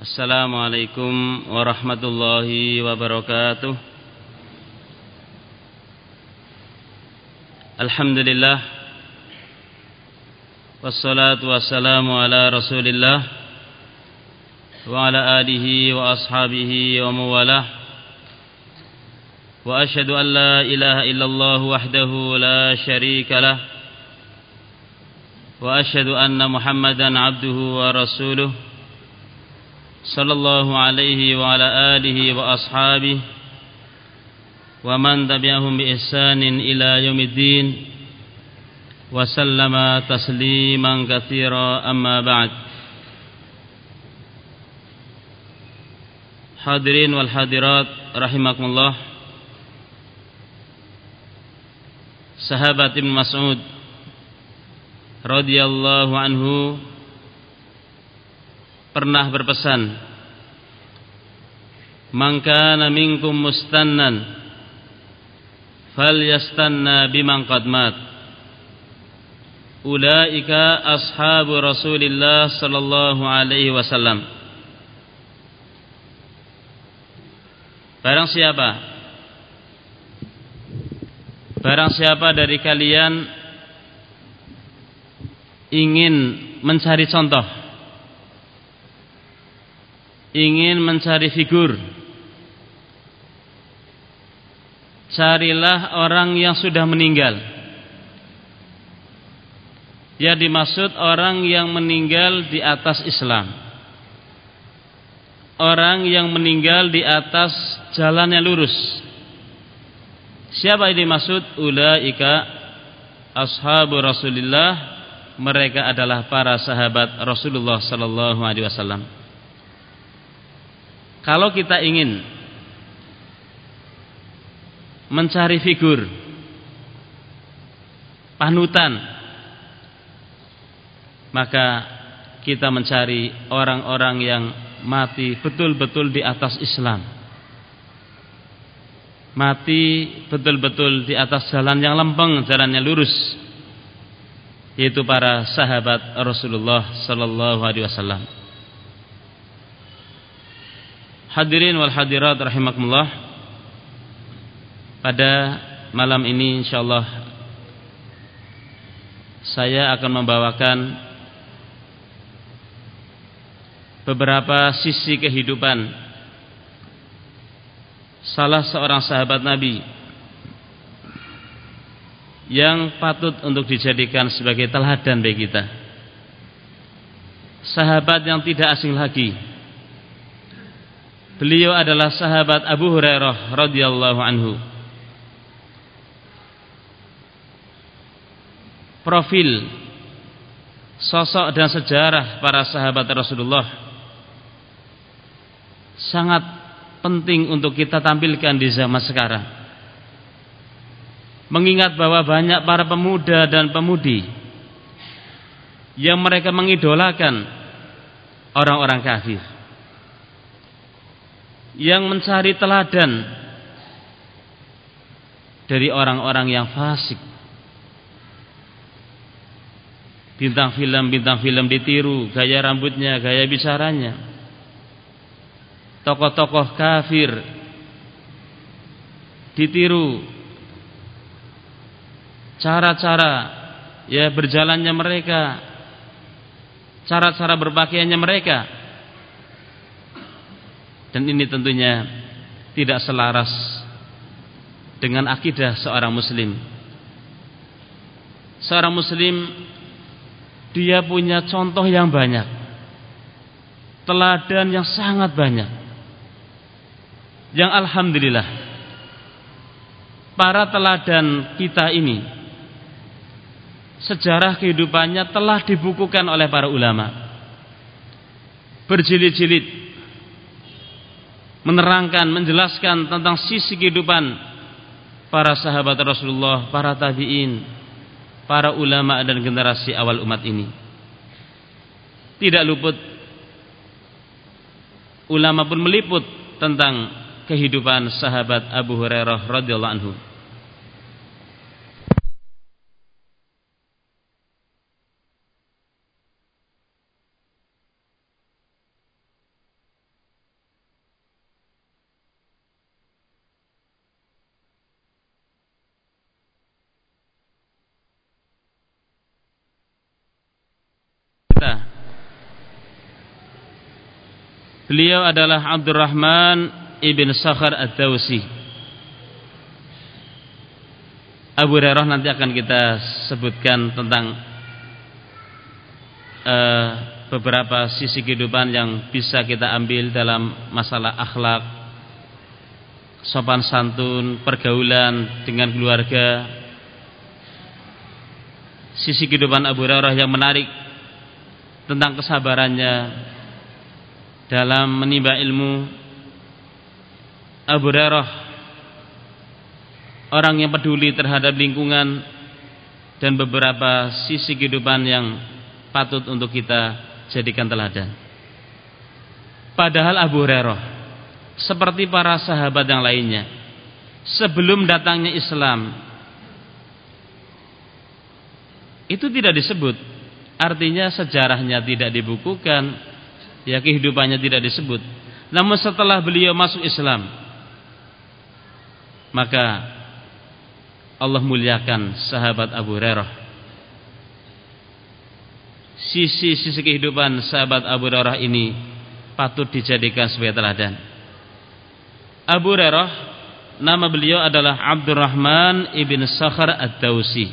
Assalamualaikum warahmatullahi wabarakatuh. Alhamdulillah, wassalatu wassalamu ala rasulillah wa ala alihi wa ashabihi wa mawalah. Wa ashhadu an la ilaha illallah wahdahu la syarika lah, wa ashhadu anna Muhammadan abduhu wa rasuluh sallallahu alaihi wa ala alihi wa ashabihi wa man tabi'ahum bi ihsanin ila yaumiddin wa sallama tasliman katsira, amma ba'd. Hadirin wal hadirat rahimakumullah, sahabat Ibnu Mas'ud radhiyallahu anhu pernah berpesan, "Man kana minkum mustannan falyastanna biman qad mat. Ulaika ashabu Rasulillah sallallahu alaihi wasallam." Barang siapa dari kalian ingin mencari contoh, ingin mencari figur, carilah orang yang sudah meninggal. Ya, dimaksud orang yang meninggal di atas Islam, orang yang meninggal di atas jalan yang lurus. Siapa yang dimaksud? Ulaika ashabu Rasulillah, mereka adalah para sahabat Rasulullah sallallahu alaihi wasallam. Kalau kita ingin mencari figur, panutan, maka kita mencari orang-orang yang mati betul-betul di atas Islam, mati betul-betul di atas jalan yang lempeng, jalan yang lurus, yaitu para sahabat Rasulullah sallallahu alaihi wasallam. Hadirin wal hadirat rahimakumullah, pada malam ini insyaallah saya akan membawakan beberapa sisi kehidupan salah seorang sahabat Nabi yang patut untuk dijadikan sebagai teladan bagi kita. Sahabat yang tidak asing lagi, beliau adalah sahabat Abu Hurairah radhiyallahu anhu. Profil, sosok dan sejarah para sahabat Rasulullah sangat penting untuk kita tampilkan di zaman sekarang. Mengingat bahwa banyak para pemuda dan pemudi yang mereka mengidolakan orang-orang kafir, yang mencari teladan dari orang-orang yang fasik. Bintang film ditiru, gaya rambutnya, gaya bicaranya. Tokoh-tokoh kafir ditiru, cara-cara ya berjalannya mereka, cara-cara berpakaiannya mereka. Dan ini tentunya tidak selaras dengan akidah seorang muslim. Seorang muslim, dia punya contoh yang banyak, teladan yang sangat banyak, yang alhamdulillah para teladan kita ini, sejarah kehidupannya telah dibukukan oleh para ulama, berjilid-jilid, menerangkan, menjelaskan tentang sisi kehidupan para sahabat Rasulullah, para tabi'in, para ulama dan generasi awal umat ini. Tidak luput, ulama pun meliput tentang kehidupan sahabat Abu Hurairah radhiyallahu anhu. Beliau adalah Abdurrahman ibn Sakhar ad-Dawsi. Abu Hurairah nanti akan kita sebutkan tentang beberapa sisi kehidupan yang bisa kita ambil dalam masalah akhlak, sopan santun, pergaulan dengan keluarga. Sisi kehidupan Abu Hurairah yang menarik tentang kesabarannya dalam menimba ilmu. Abu Hurairah orang yang peduli terhadap lingkungan dan beberapa sisi kehidupan yang patut untuk kita jadikan teladan. Padahal Abu Hurairah seperti para sahabat yang lainnya, sebelum datangnya Islam itu tidak disebut, artinya sejarahnya tidak dibukukan, ya kehidupannya tidak disebut. Namun setelah beliau masuk Islam, maka Allah muliakan sahabat Abu Hurairah. Sisi-sisi kehidupan sahabat Abu Hurairah ini patut dijadikan sebagai teladan. Abu Hurairah, nama beliau adalah Abdurrahman ibn Sakhar ad-Dawsi.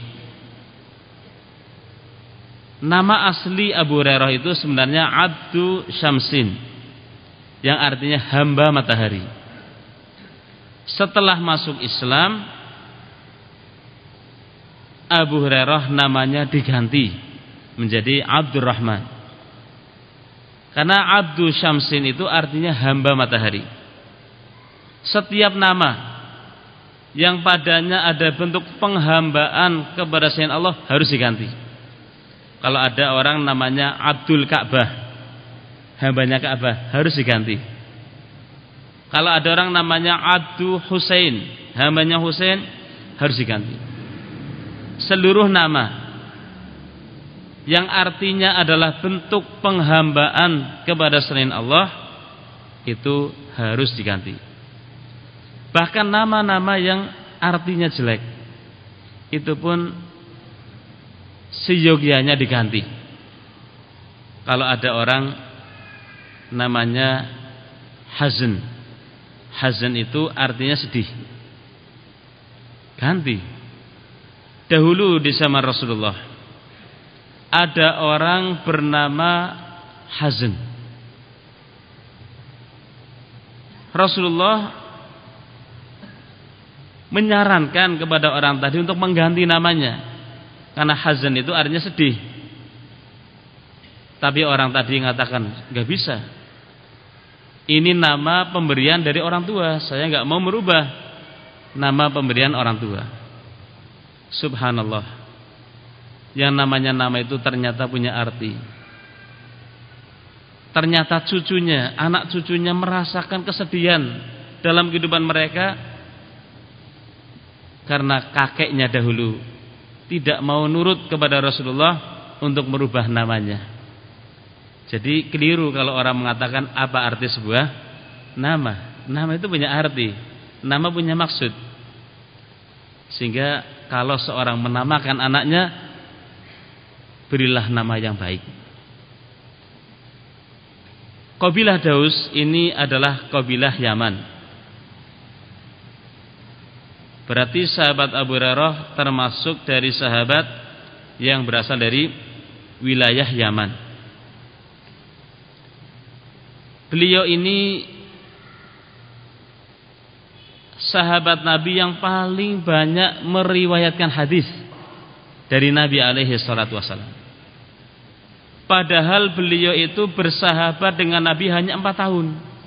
Nama asli Abu Hurairah itu sebenarnya Abdu Syamsin, yang artinya hamba matahari. Setelah masuk Islam, Abu Hurairah namanya diganti menjadi Abdurrahman. Karena Abdu Syamsin itu artinya hamba matahari. Setiap nama yang padanya ada bentuk penghambaan kepada selain Allah harus diganti. Kalau ada orang namanya Abdul Ka'bah, hambanya Ka'bah, harus diganti. Kalau ada orang namanya Abdu Husain, hambanya Husain, harus diganti. Seluruh nama yang artinya adalah bentuk penghambaan kepada selain Allah itu harus diganti. Bahkan nama-nama yang artinya jelek itu pun seyogyanya diganti. Kalau ada orang namanya Hazn, Hazn itu artinya sedih, ganti. Dahulu di zaman Rasulullah ada orang bernama Hazn. Rasulullah menyarankan kepada orang tadi untuk mengganti namanya, karena Hazn itu artinya sedih. Tapi orang tadi mengatakan, enggak bisa. Ini nama pemberian dari orang tua, saya enggak mau merubah nama pemberian orang tua. Subhanallah, yang namanya nama itu ternyata punya arti. Ternyata cucunya, anak cucunya merasakan kesedihan dalam kehidupan mereka karena kakeknya dahulu tidak mau nurut kepada Rasulullah untuk merubah namanya. Jadi keliru kalau orang mengatakan apa arti sebuah nama. Nama itu punya arti, nama punya maksud. Sehingga kalau seorang menamakan anaknya, berilah nama yang baik. Qabilah Daus ini adalah qabilah Yaman. Berarti sahabat Abu Hurairah termasuk dari sahabat yang berasal dari wilayah Yaman. Beliau ini sahabat Nabi yang paling banyak meriwayatkan hadis dari Nabi alaihi salatu wasallam. Padahal beliau itu bersahabat dengan Nabi hanya 4 tahun.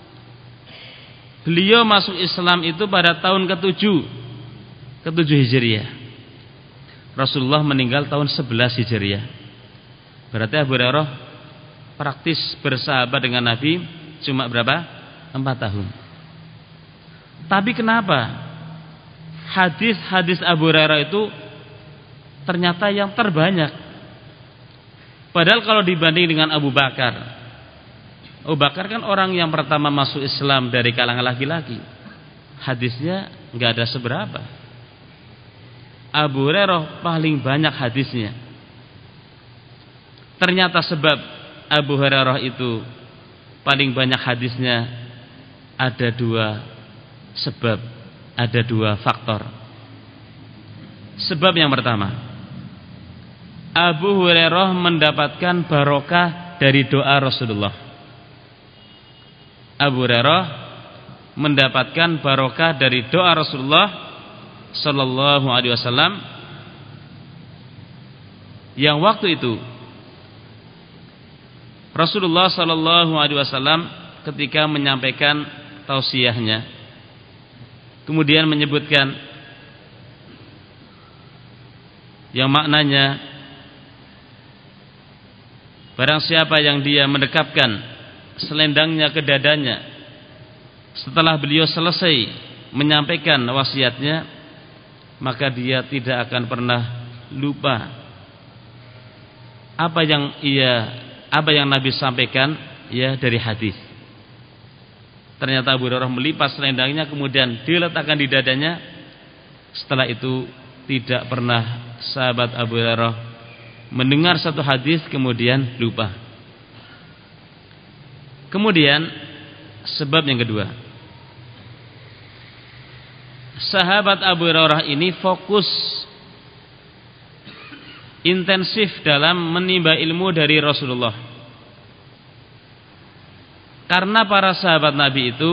Beliau masuk Islam itu pada tahun ke-7 Hijriah. Rasulullah meninggal tahun 11 Hijriah. Berarti Abu Hurairah praktis bersahabat dengan Nabi cuma berapa? 4 tahun. Tapi kenapa hadis-hadis Abu Hurairah itu ternyata yang terbanyak? Padahal kalau dibanding dengan Abu Bakar kan orang yang pertama masuk Islam dari kalangan laki-laki, hadisnya nggak ada seberapa. Abu Hurairah paling banyak hadisnya. Ternyata sebab Abu Hurairah itu paling banyak hadisnya ada dua sebab, ada dua faktor. Sebab yang pertama, Abu Hurairah mendapatkan barokah dari doa Rasulullah. Abu Hurairah mendapatkan barokah dari doa Rasulullah sallallahu alaihi wasallam yang waktu itu Rasulullah sallallahu alaihi wasallam ketika menyampaikan tausiahnya kemudian menyebutkan yang maknanya barang siapa yang dia mendekapkan selendangnya ke dadanya setelah beliau selesai menyampaikan wasiatnya, maka dia tidak akan pernah lupa apa yang Nabi sampaikan ya dari hadis. Ternyata Abu Hurairah melipat selendangnya kemudian diletakkan di dadanya. Setelah itu tidak pernah sahabat Abu Hurairah mendengar satu hadis kemudian lupa. Kemudian sebab yang kedua, sahabat Abu Hurairah ini fokus intensif dalam menimba ilmu dari Rasulullah. Karena para sahabat Nabi itu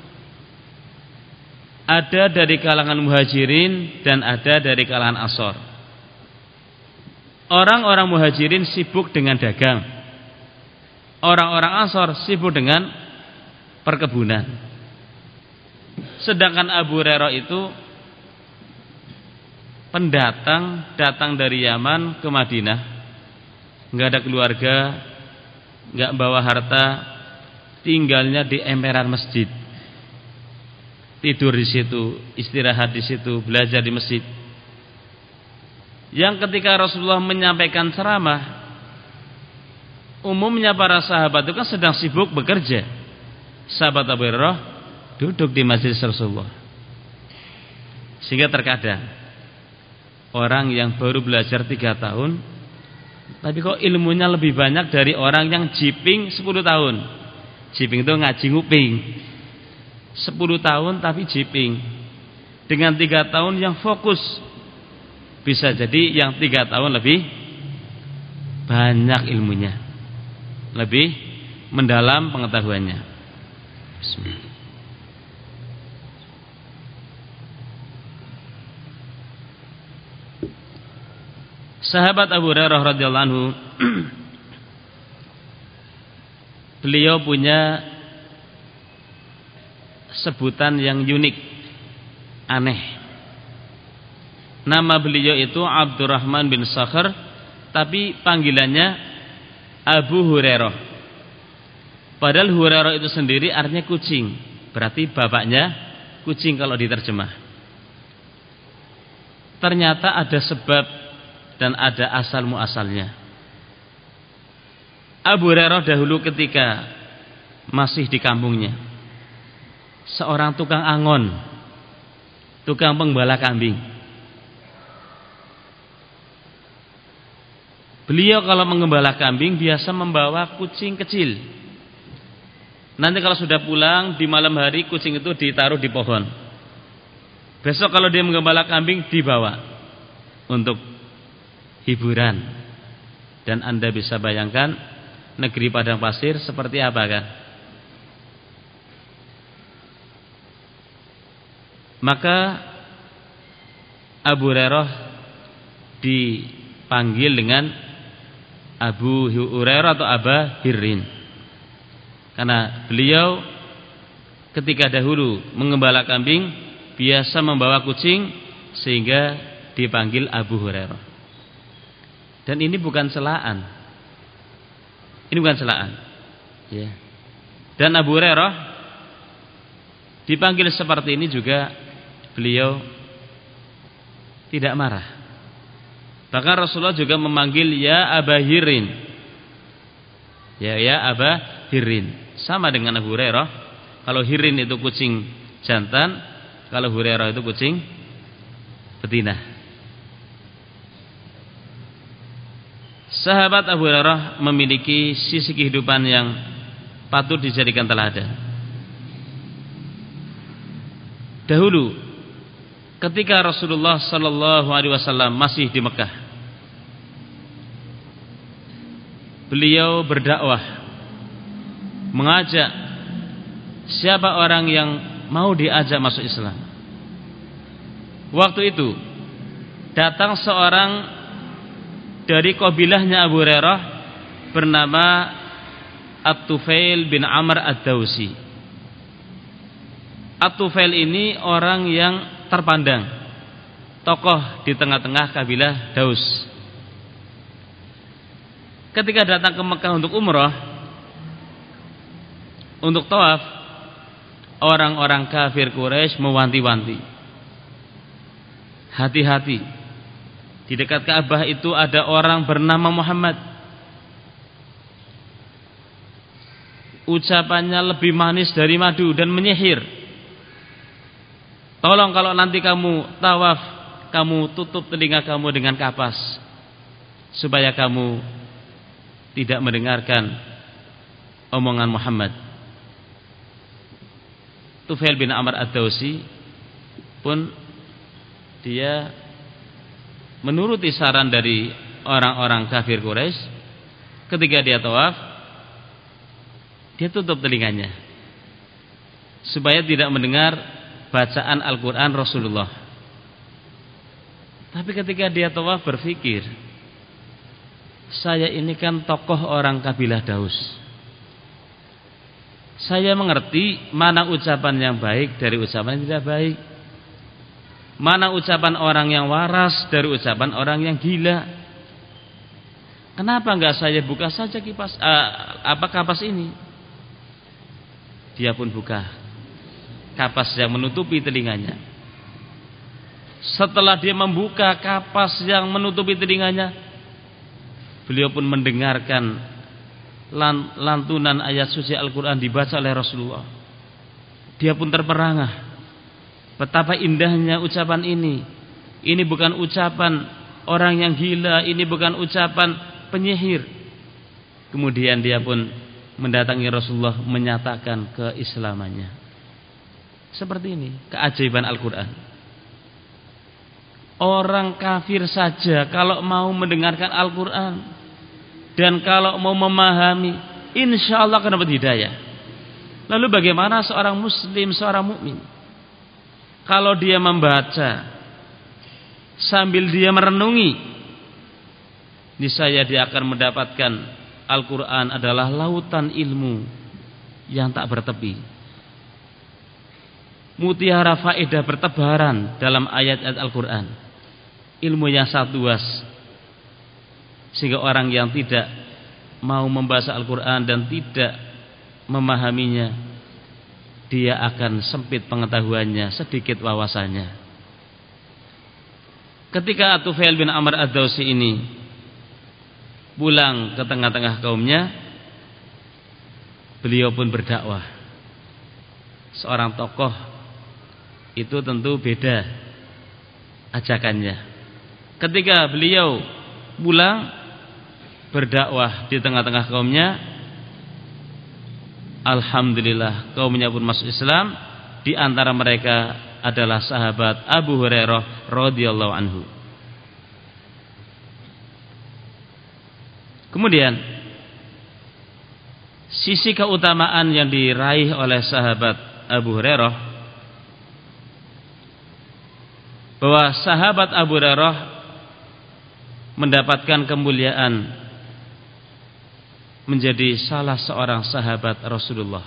ada dari kalangan muhajirin dan ada dari kalangan ansor. Orang-orang muhajirin sibuk dengan dagang, orang-orang ansor sibuk dengan perkebunan. Sedangkan Abu Hurairah itu pendatang, datang dari Yaman ke Madinah, nggak ada keluarga, nggak bawa harta, tinggalnya di emperan masjid, tidur di situ, istirahat di situ, belajar di masjid. Yang ketika Rasulullah menyampaikan ceramah, umumnya para sahabat itu kan sedang sibuk bekerja. Sahabat Abu Hurairah duduk di majelis Rasulullah. Sehingga terkadang orang yang baru belajar 3 tahun, tapi kok ilmunya lebih banyak dari orang yang jiping 10 tahun. Jiping itu ngaji nguping. 10 tahun tapi jiping. Dengan 3 tahun yang fokus. Bisa jadi yang 3 tahun lebih banyak ilmunya, lebih mendalam pengetahuannya. Bismillah. Sahabat Abu Hurairah radhiyallahu anhu beliau punya sebutan yang unik, aneh. Nama beliau itu Abdurrahman bin Sakhr, tapi panggilannya Abu Hurairah. Padahal Hurairah itu sendiri artinya kucing, berarti bapaknya kucing kalau diterjemah. Ternyata ada sebab dan ada asal muasalnya. Abu Hurairah dahulu ketika masih di kampungnya, seorang tukang angon, tukang penggembala kambing. Beliau kalau menggembala kambing biasa membawa kucing kecil. Nanti kalau sudah pulang di malam hari, kucing itu ditaruh di pohon. Besok kalau dia menggembala kambing dibawa untuk hiburan. Dan Anda bisa bayangkan negeri padang pasir seperti apa kan? Maka Abu Hurairah dipanggil dengan Abu Hurairah atau Aba Hirrin, karena beliau ketika dahulu mengembala kambing biasa membawa kucing, sehingga dipanggil Abu Hurairah. Dan ini bukan celaan, ini bukan celaan ya. Dan Abu Hurairah dipanggil seperti ini juga beliau tidak marah. Bahkan Rasulullah juga memanggil ya Aba Hirrin. Ya Aba Hirrin. Sama dengan Abu Hurairah. Kalau Hirrin itu kucing jantan, kalau Hurairah itu kucing betina. Sahabat Abu Hurairah memiliki sisi kehidupan yang patut dijadikan teladan. Dahulu ketika Rasulullah sallallahu alaihi wasallam masih di Mekah, beliau berdakwah, mengajak siapa orang yang mau diajak masuk Islam. Waktu itu datang seorang dari kabilahnya Abu Hurairah bernama At-Tufail bin Amr Ad-Dawsi. At-Tufail ini orang yang terpandang, tokoh di tengah-tengah kabilah Daus. Ketika datang ke Mekah untuk umrah, untuk tawaf, orang-orang kafir Quraisy mewanti-wanti, hati-hati, di dekat Ka'bah itu ada orang bernama Muhammad. Ucapannya lebih manis dari madu dan menyihir. Tolong kalau nanti kamu tawaf, kamu tutup telinga kamu dengan kapas, supaya kamu tidak mendengarkan omongan Muhammad. Tufail bin Amr Ad-Dawsi pun dia menuruti saran dari orang-orang kafir Quraisy. Ketika dia tawaf, dia tutup telinganya supaya tidak mendengar bacaan Al-Quran Rasulullah. Tapi ketika dia tawaf berpikir, saya ini kan tokoh orang kabilah Daus, saya mengerti mana ucapan yang baik dari ucapan yang tidak baik, mana ucapan orang yang waras dari ucapan orang yang gila. Kenapa enggak saya buka saja kapas ini? Dia pun buka kapas yang menutupi telinganya. Setelah dia membuka kapas yang menutupi telinganya, beliau pun mendengarkan lantunan ayat suci Al-Quran dibaca oleh Rasulullah. Dia pun terperangah, betapa indahnya ucapan ini. Ini bukan ucapan orang yang gila, ini bukan ucapan penyihir. Kemudian dia pun mendatangi Rasulullah, menyatakan keislamannya. Seperti ini keajaiban Al-Quran. Orang kafir saja kalau mau mendengarkan Al-Quran dan kalau mau memahami, insya Allah akan dapat hidayah. Lalu bagaimana seorang muslim, seorang mukmin, kalau dia membaca sambil dia merenungi, niscaya dia akan mendapatkan Al-Quran adalah lautan ilmu yang tak bertepi. Mutiara faedah bertebaran dalam ayat-ayat Al-Quran. Ilmu yang sangat luas, sehingga orang yang tidak mau membaca Al-Quran dan tidak memahaminya, dia akan sempit pengetahuannya, sedikit wawasannya. Ketika At-Tufail bin Amr Ad-Dawsi ini pulang ke tengah-tengah kaumnya, beliau pun berdakwah. Seorang tokoh itu tentu beda ajakannya. Ketika beliau pulang berdakwah di tengah-tengah kaumnya, alhamdulillah kaumnya pun masuk Islam. Di antara mereka adalah sahabat Abu Hurairah radhiyallahu anhu. Kemudian sisi keutamaan yang diraih oleh sahabat Abu Hurairah, bahwa sahabat Abu Hurairah mendapatkan kemuliaan menjadi salah seorang sahabat Rasulullah.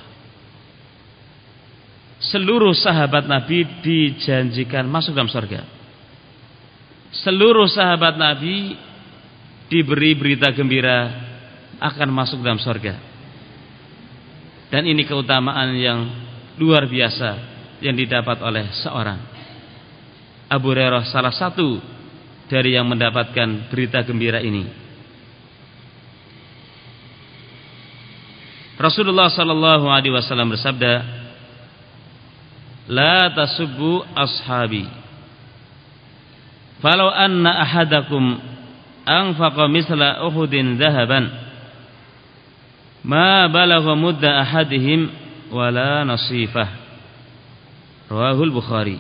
Seluruh sahabat Nabi dijanjikan masuk dalam surga. Seluruh sahabat Nabi diberi berita gembira akan masuk dalam surga. Dan ini keutamaan yang luar biasa yang didapat oleh seorang. Abu Hurairah salah satu dari yang mendapatkan berita gembira ini. Rasulullah sallallahu alaihi wasallam bersabda, "La tasubbu ashabi. Falau anna ahadakum anfaqa misla Uhudin dhahaban ma balagha mudda ahadihim wala nasifah. Rawahul Bukhari.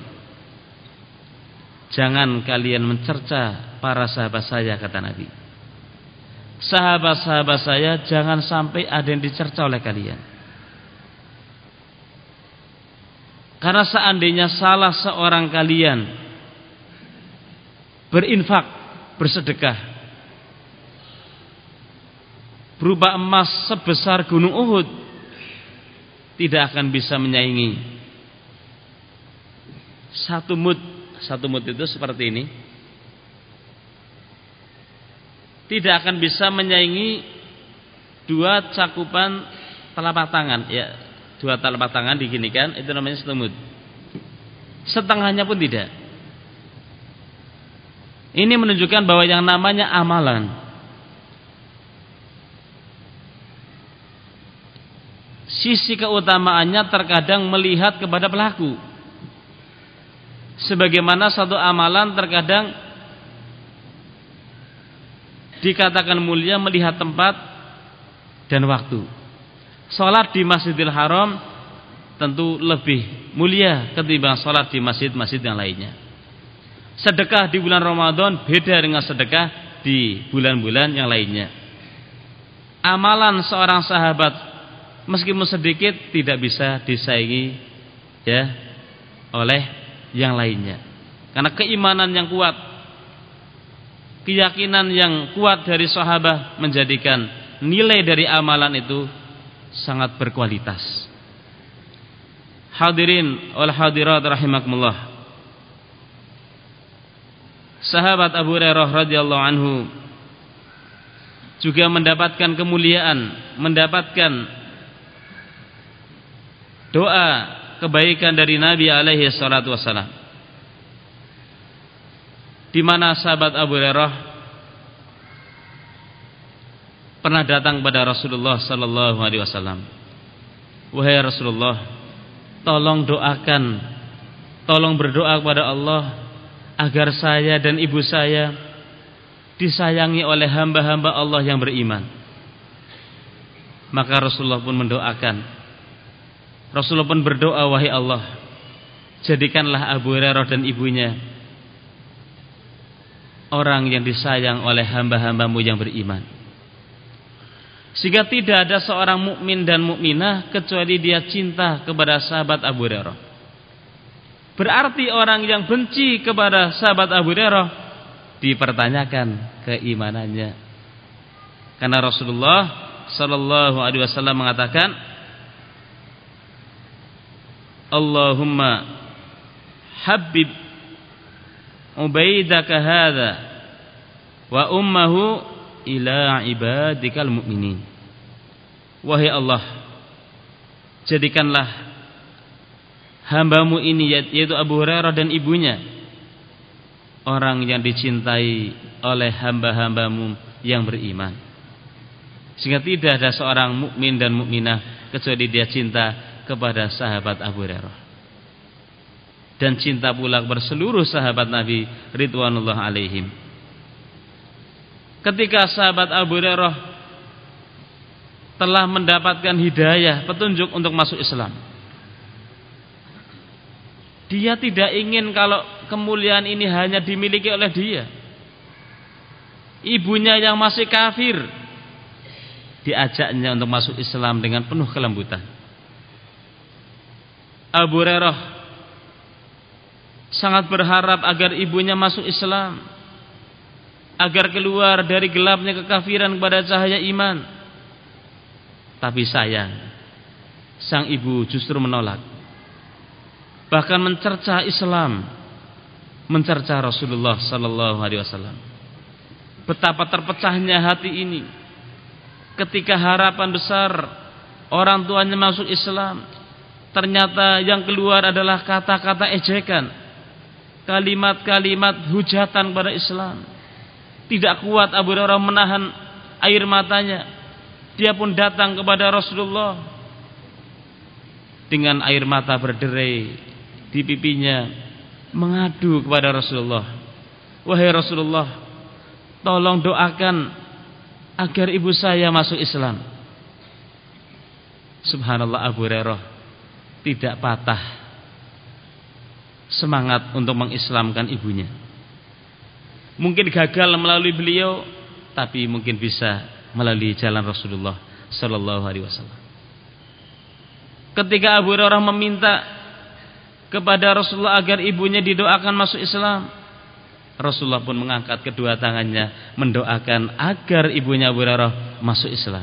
Jangan kalian mencerca para sahabat saya, kata Nabi. Sahabat-sahabat saya jangan sampai ada yang dicerca oleh kalian. Karena seandainya salah seorang kalian berinfak, bersedekah berupa emas sebesar gunung Uhud, tidak akan bisa menyaingi satu mud. Satu mud itu seperti ini, tidak akan bisa menyaingi dua cakupan telapak tangan. Ya, dua telapak tangan diginikan, itu namanya satu mud. Setengahnya pun tidak. Ini menunjukkan bahwa yang namanya amalan, sisi keutamaannya terkadang melihat kepada pelaku. Sebagaimana satu amalan terkadang dikatakan mulia melihat tempat dan waktu. Salat di Masjidil Haram tentu lebih mulia ketimbang salat di masjid-masjid yang lainnya. Sedekah di bulan Ramadan beda dengan sedekah di bulan-bulan yang lainnya. Amalan seorang sahabat meskipun sedikit tidak bisa disaingi ya oleh yang lainnya. Karena keimanan yang kuat, keyakinan yang kuat dari sahabat menjadikan nilai dari amalan itu sangat berkualitas. Hadirin wal hadirat rahimakumullah. Sahabat Abu Hurairah radhiyallahu anhu juga mendapatkan kemuliaan, mendapatkan doa kebaikan dari Nabi alaihi salatu wassalam, di mana sahabat Abu Hurairah pernah datang kepada Rasulullah sallallahu alaihi wasallam. Wahai Rasulullah, tolong doakan, tolong berdoa kepada Allah agar saya dan ibu saya disayangi oleh hamba-hamba Allah yang beriman. Maka Rasulullah pun mendoakan. Rasulullah pun berdoa, wahai Allah, jadikanlah Abu Hurairah dan ibunya orang yang disayang oleh hamba-hambamu yang beriman, sehingga tidak ada seorang mukmin dan mukminah kecuali dia cinta kepada sahabat Abu Hurairah. Berarti orang yang benci kepada sahabat Abu Hurairah dipertanyakan keimanannya. Karena Rasulullah sallallahu alaihi wasallam mengatakan, Allahumma habib ubaidaka hadha wa ummahu ila ibadikal mu'minin. Wahai Allah, jadikanlah hambamu ini, yaitu Abu Hurairah dan ibunya, orang yang dicintai oleh hamba-hambamu yang beriman, sehingga tidak ada seorang mukmin dan mukminah kecuali dia cinta kepada sahabat Abu Hurairah, dan cinta pula kepada seluruh sahabat Nabi ridwanullah alaihim. Ketika sahabat Abu Hurairah telah mendapatkan hidayah, petunjuk untuk masuk Islam, dia tidak ingin kalau kemuliaan ini hanya dimiliki oleh dia. Ibunya yang masih kafir diajaknya untuk masuk Islam dengan penuh kelembutan. Abu Hurairah sangat berharap agar ibunya masuk Islam, agar keluar dari gelapnya kekafiran kepada cahaya iman. Tapi sayang, sang ibu justru menolak, bahkan mencerca Islam, mencerca Rasulullah sallallahu alaihi wasallam. Betapa terpecahnya hati ini ketika harapan besar orang tuanya masuk Islam, ternyata yang keluar adalah kata-kata ejekan, kalimat-kalimat hujatan kepada Islam. Tidak kuat Abu Hurairah menahan air matanya. Dia pun datang kepada Rasulullah dengan air mata berderai di pipinya, mengadu kepada Rasulullah, wahai Rasulullah, tolong doakan agar ibu saya masuk Islam. Subhanallah, Abu Hurairah tidak patah semangat untuk mengislamkan ibunya. Mungkin gagal melalui beliau, tapi mungkin bisa melalui jalan Rasulullah sallallahu alaihi wasallam. Ketika Abu Hurairah meminta kepada Rasulullah agar ibunya didoakan masuk Islam, Rasulullah pun mengangkat kedua tangannya mendoakan agar ibunya Abu Hurairah masuk Islam.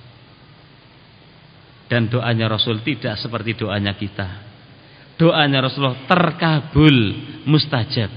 Dan doanya Rasul tidak seperti doanya kita. Doanya Rasulullah terkabul, mustajab.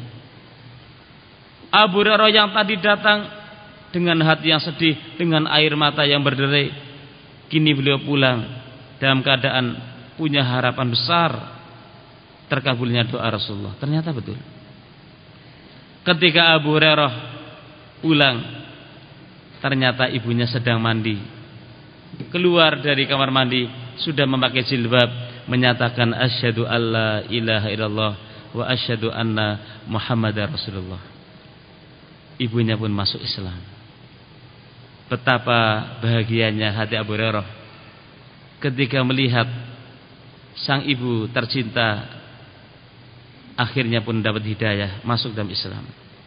Abu Hurairah yang tadi datang dengan hati yang sedih, dengan air mata yang berderai, kini beliau pulang dalam keadaan punya harapan besar terkabulnya doa Rasulullah. Ternyata betul. Ketika Abu Hurairah pulang, ternyata ibunya sedang mandi. Keluar dari kamar mandi sudah memakai jilbab, menyatakan asyhadu alla ilaha illallah wa asyhadu anna Muhammadar Rasulullah. Ibunya pun masuk Islam. Betapa bahagianya hati Abu Hurairah ketika melihat sang ibu tercinta akhirnya pun dapat hidayah masuk dalam Islam.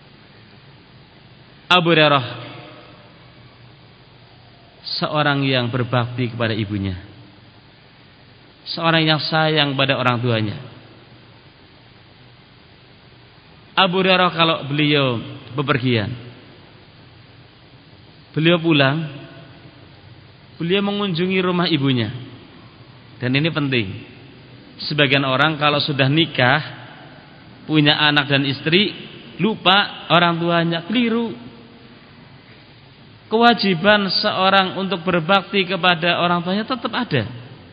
Abu Hurairah seorang yang berbakti kepada ibunya, seorang yang sayang pada orang tuanya. Abu Hurairah kalau beliau bepergian, beliau pulang, beliau mengunjungi rumah ibunya. Dan ini penting. Sebagian orang kalau sudah nikah, punya anak dan istri, lupa orang tuanya, keliru. Kewajiban seorang untuk berbakti kepada orang tuanya tetap ada.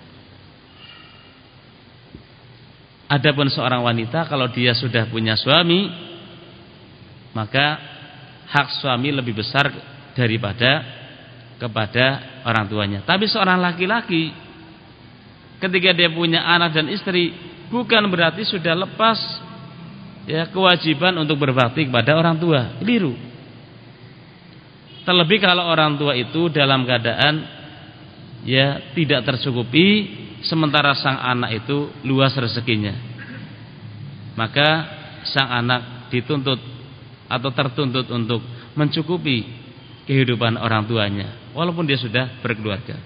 Adapun seorang wanita kalau dia sudah punya suami, maka hak suami lebih besar daripada kepada orang tuanya. Tapi seorang laki-laki ketika dia punya anak dan istri, bukan berarti sudah lepas ya kewajiban untuk berbakti kepada orang tua. Keliru. Terlebih kalau orang tua itu dalam keadaan ya tidak tercukupi, sementara sang anak itu luas rezekinya, maka sang anak dituntut atau tertuntut untuk mencukupi kehidupan orang tuanya walaupun dia sudah berkeluarga.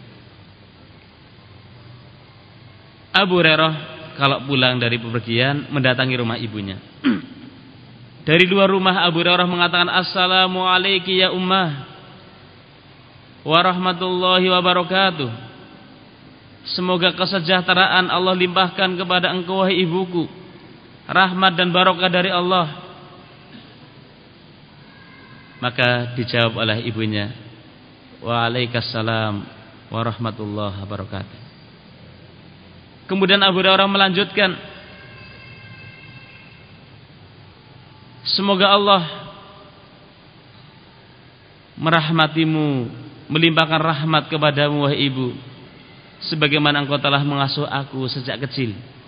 Abu Hurairah kalau pulang dari bepergian mendatangi rumah ibunya. Dari luar rumah Abu Hurairah mengatakan, "Assalamu alayki ya ummah wa rahmatullahi wa barakatuh. Semoga kesejahteraan Allah limpahkan kepada engkau wahai ibuku, rahmat dan barokah dari Allah." Maka dijawab oleh ibunya, "Waalaikumsalam warahmatullahi wabarakatuh." Kemudian Abu Hurairah melanjutkan, "Semoga Allah merahmatimu, melimpahkan rahmat kepadamu wahai ibu, sebagaimana engkau telah mengasuh aku sejak kecil."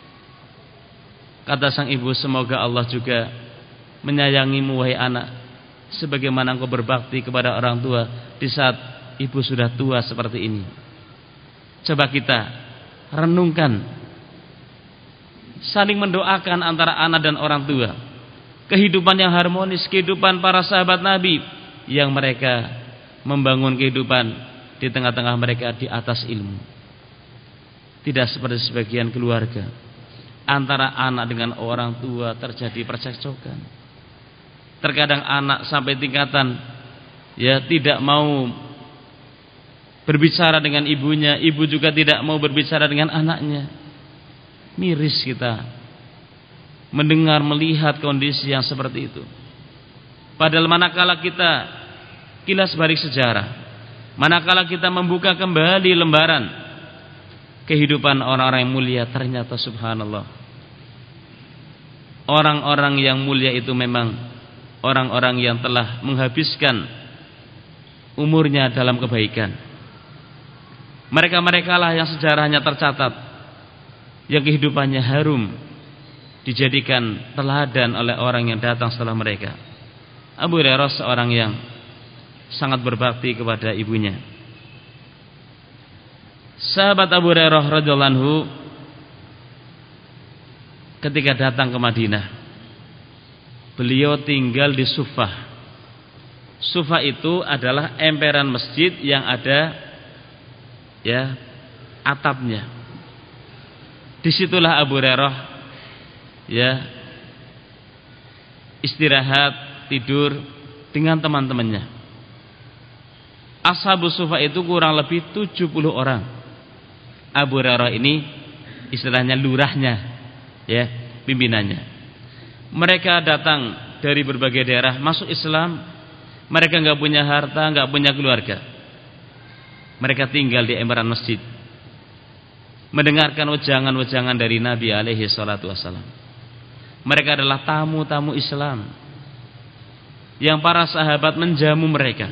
Kata sang ibu, "Semoga Allah juga menyayangimu wahai anak, sebagaimana engkau berbakti kepada orang tua di saat ibu sudah tua seperti ini." Coba kita renungkan, saling mendoakan antara anak dan orang tua, kehidupan yang harmonis, kehidupan para sahabat Nabi yang mereka membangun kehidupan di tengah-tengah mereka di atas ilmu. Tidak seperti sebagian keluarga, antara anak dengan orang tua terjadi percekcokan. Terkadang anak sampai tingkatan ya tidak mau berbicara dengan ibunya, ibu juga tidak mau berbicara dengan anaknya. Miris kita mendengar, melihat kondisi yang seperti itu. Padahal manakala kita kilas balik sejarah, manakala kita membuka kembali lembaran kehidupan orang-orang yang mulia, ternyata subhanallah, orang-orang yang mulia itu memang orang-orang yang telah menghabiskan umurnya dalam kebaikan. Mereka-mereka lah yang sejarahnya tercatat, yang kehidupannya harum, dijadikan teladan oleh orang yang datang setelah mereka. Abu Hurairah seorang yang sangat berbakti kepada ibunya. Sahabat Abu Hurairah radhiyallahu anhu ketika datang ke Madinah, beliau tinggal di Sufah. Sufah itu adalah emperan masjid yang ada ya atapnya. Disitulah Abu Hurairah ya istirahat, tidur dengan teman-temannya. Ashabus Sufah itu kurang lebih 70 orang. Abu Hurairah ini istilahnya lurahnya, ya, pimpinannya. Mereka datang dari berbagai daerah masuk Islam. Mereka nggak punya harta, nggak punya keluarga. Mereka tinggal di emperan masjid, mendengarkan wejangan-wejangan dari Nabi alaihi salatu wassalam. Mereka adalah tamu-tamu Islam yang para sahabat menjamu mereka.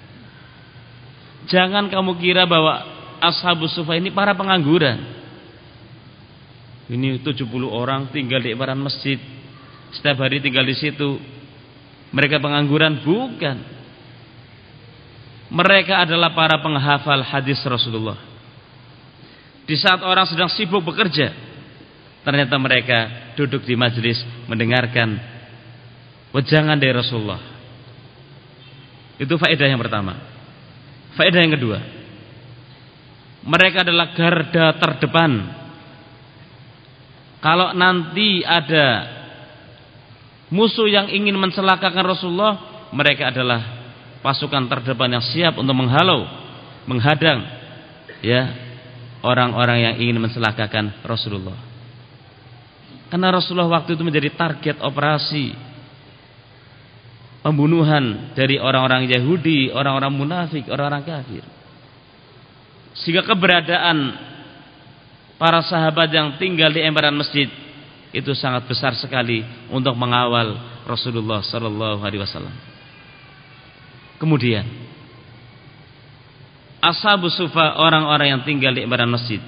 Jangan kamu kira bahwa Ashabus Sufah ini para pengangguran. Ini 70 orang tinggal di emperan masjid, setiap hari tinggal di situ. Mereka pengangguran? Bukan. Mereka adalah para penghafal hadis Rasulullah. Di saat orang sedang sibuk bekerja, ternyata mereka duduk di majelis mendengarkan wejangan dari Rasulullah. Itu faedah yang pertama. Faedah yang kedua, mereka adalah garda terdepan. Kalau nanti ada musuh yang ingin mencelakakan Rasulullah, mereka adalah pasukan terdepan yang siap untuk menghalau, menghadang ya orang-orang yang ingin mencelakakan Rasulullah. Karena Rasulullah waktu itu menjadi target operasi pembunuhan dari orang-orang Yahudi, orang-orang munafik, orang-orang kafir. Sehingga keberadaan para sahabat yang tinggal di emperan masjid itu sangat besar sekali untuk mengawal Rasulullah sallallahu alaihi wasallam. Kemudian Ashabus Sufah, orang-orang yang tinggal di emperan masjid,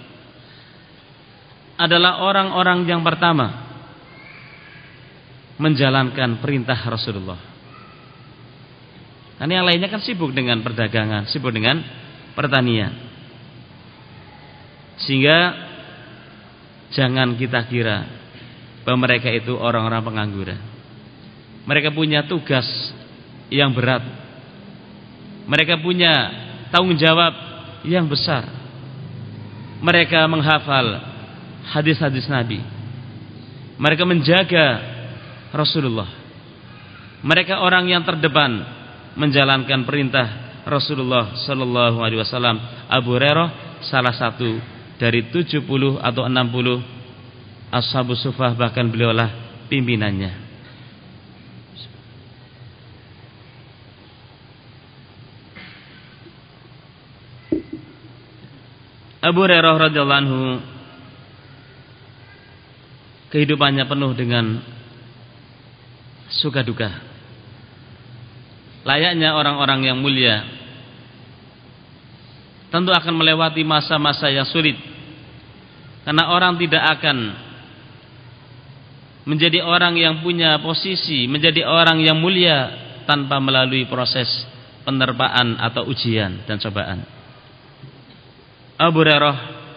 adalah orang-orang yang pertama menjalankan perintah Rasulullah. Karena yang lainnya kan sibuk dengan perdagangan, sibuk dengan pertanian. Sehingga jangan kita kira bahwa mereka itu orang-orang pengangguran. Mereka punya tugas yang berat. Mereka punya tanggung jawab yang besar. Mereka menghafal hadis-hadis Nabi. Mereka menjaga Rasulullah. Mereka orang yang terdepan menjalankan perintah Rasulullah sallallahu alaihi wasallam. Abu Hurairah salah satu dari 70 atau 60 Ashabus Sufah, bahkan beliaulah pimpinannya. Abu Hurairah radhiyallahu anhu kehidupannya penuh dengan suka duka. Layaknya orang-orang yang mulia, tentu akan melewati masa-masa yang sulit. Karena orang tidak akan menjadi orang yang punya posisi, menjadi orang yang mulia tanpa melalui proses penerpaan atau ujian dan cobaan. Abu Hurairah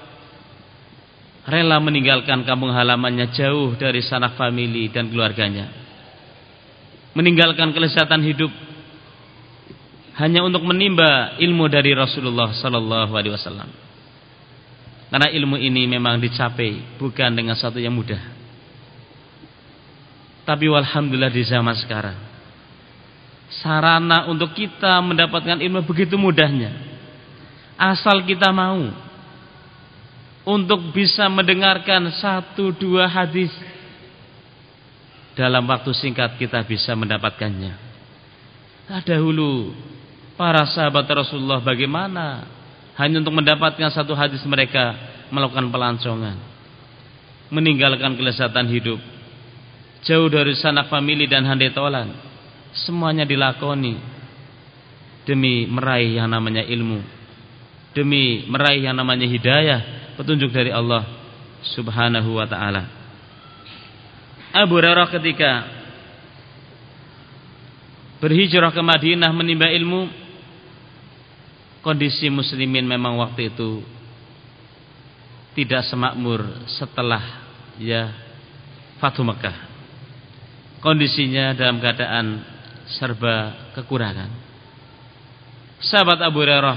rela meninggalkan kampung halamannya jauh dari sanak famili dan keluarganya, meninggalkan kelezatan hidup hanya untuk menimba ilmu dari Rasulullah sallallahu alaihi wasallam. Karena ilmu ini memang dicapai bukan dengan satu yang mudah. Tapi walhamdulillah di zaman sekarang, sarana untuk kita mendapatkan ilmu begitu mudahnya. Asal kita mau untuk bisa mendengarkan 1-2 hadis, dalam waktu singkat kita bisa mendapatkannya. Dahulu para sahabat Rasulullah bagaimana? Hanya untuk mendapatkan 1 hadis mereka melakukan pelancongan, meninggalkan kelezatan hidup, jauh dari sanak famili dan handai tolan. Semuanya dilakoni demi meraih yang namanya ilmu, demi meraih yang namanya hidayah, petunjuk dari Allah Subhanahu wa ta'ala. Abu Hurairah ketika berhijrah ke Madinah menimba ilmu, kondisi muslimin memang waktu itu tidak semakmur setelah Fathu Mekah. Kondisinya dalam keadaan serba kekurangan. Sahabat Abu Hurairah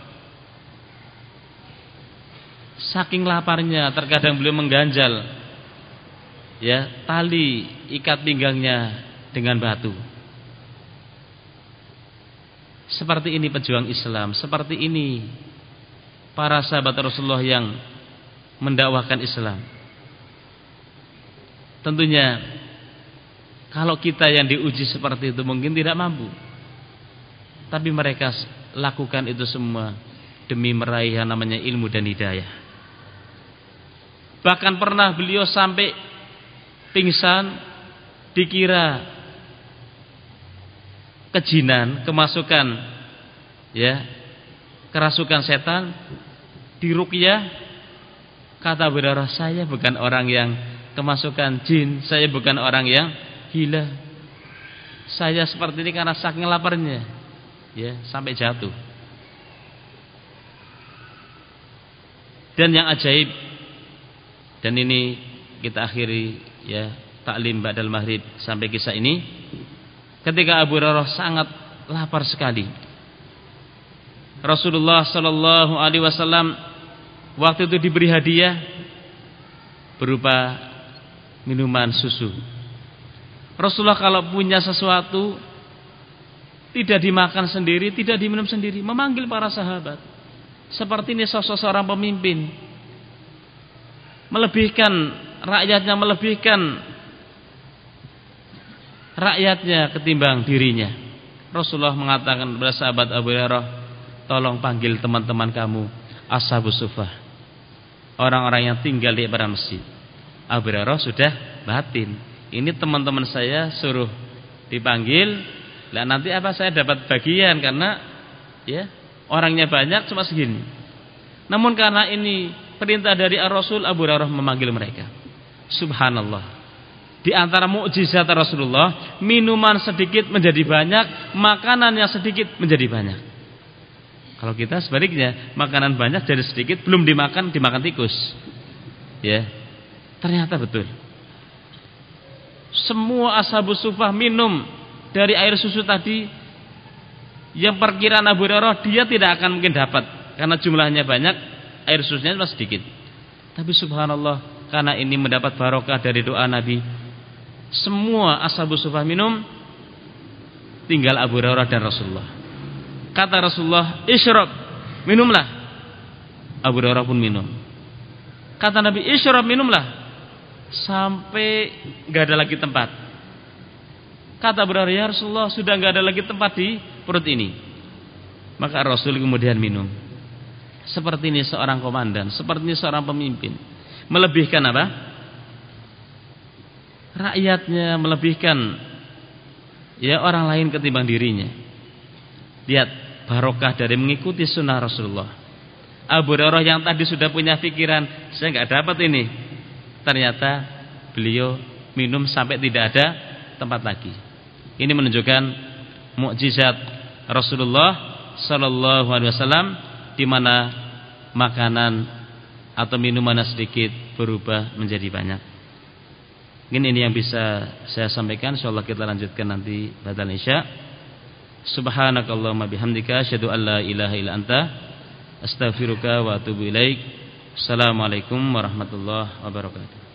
saking laparnya terkadang beliau mengganjal tali ikat pinggangnya dengan batu. Seperti ini pejuang Islam, seperti ini para sahabat Rasulullah yang mendakwahkan Islam. Tentunya kalau kita yang diuji seperti itu mungkin tidak mampu. Tapi mereka lakukan itu semua demi meraih yang namanya ilmu dan hidayah. Bahkan pernah beliau sampai pingsan, dikira kejinan, kemasukan kerasukan setan, diruqyah. Kata Abu Hurairah, saya bukan orang yang kemasukan jin, saya bukan orang yang gila. Saya seperti ini karena saking laparnya, sampai jatuh. Dan yang ajaib, dan ini kita akhiri taklim ba'dal maghrib sampai kisah ini. Ketika Abu Hurairah sangat lapar sekali, Rasulullah sallallahu alaihi wasallam waktu itu diberi hadiah berupa minuman susu. Rasulullah kalau punya sesuatu tidak dimakan sendiri, tidak diminum sendiri, memanggil para sahabat. Seperti ini sosok seorang pemimpin, melebihkan rakyatnya, ketimbang dirinya. Rasulullah mengatakan kepada sahabat Abu Hurairah, tolong panggil teman-teman kamu, ashabus suffah, orang-orang yang tinggal di depan masjid. Abu Hurairah sudah batin, ini teman-teman saya suruh dipanggil, lah nanti saya dapat bagian karena orangnya banyak cuma segini. Namun karena ini perintah dari Ar-Rasul, Abu Hurairah memanggil mereka. Subhanallah. Di antara mukjizat Rasulullah, minuman sedikit menjadi banyak, makanan yang sedikit menjadi banyak. Kalau kita sebaliknya, makanan banyak jadi sedikit, belum dimakan tikus. Ternyata betul. Semua ashabus suffah minum dari air susu tadi, yang perkiraan Abu Hurairah dia tidak akan mungkin dapat karena jumlahnya banyak, air susunya cuma sedikit. Tapi subhanallah, karena ini mendapat barokah dari doa Nabi, semua ashabus suffah minum, tinggal Abu Hurairah dan Rasulullah. Kata Rasulullah, isyrab, minumlah. Abu Hurairah pun minum. Kata Nabi, isyrab, minumlah, sampai gak ada lagi tempat. Kata Abu Hurairah, ya Rasulullah, sudah gak ada lagi tempat di perut ini. Maka Rasul kemudian minum. Seperti ini seorang komandan, seperti ini seorang pemimpin, melebihkan apa? Rakyatnya, melebihkan orang lain ketimbang dirinya. Lihat barokah dari mengikuti sunnah Rasulullah. Abu Hurairah yang tadi sudah punya pikiran, saya nggak dapat ini, ternyata beliau minum sampai tidak ada tempat lagi. Ini menunjukkan mukjizat Rasulullah sallallahu alaihi wasallam, di mana makanan atau minuman sedikit berubah menjadi banyak. Ini yang bisa saya sampaikan. Insyaallah kita lanjutkan nanti ba'dal isya. Subhanakallahumma bihamdika asyhadu an la ilaha illa anta astaghfiruka wa atubu ilaik. Assalamualaikum warahmatullahi wabarakatuh.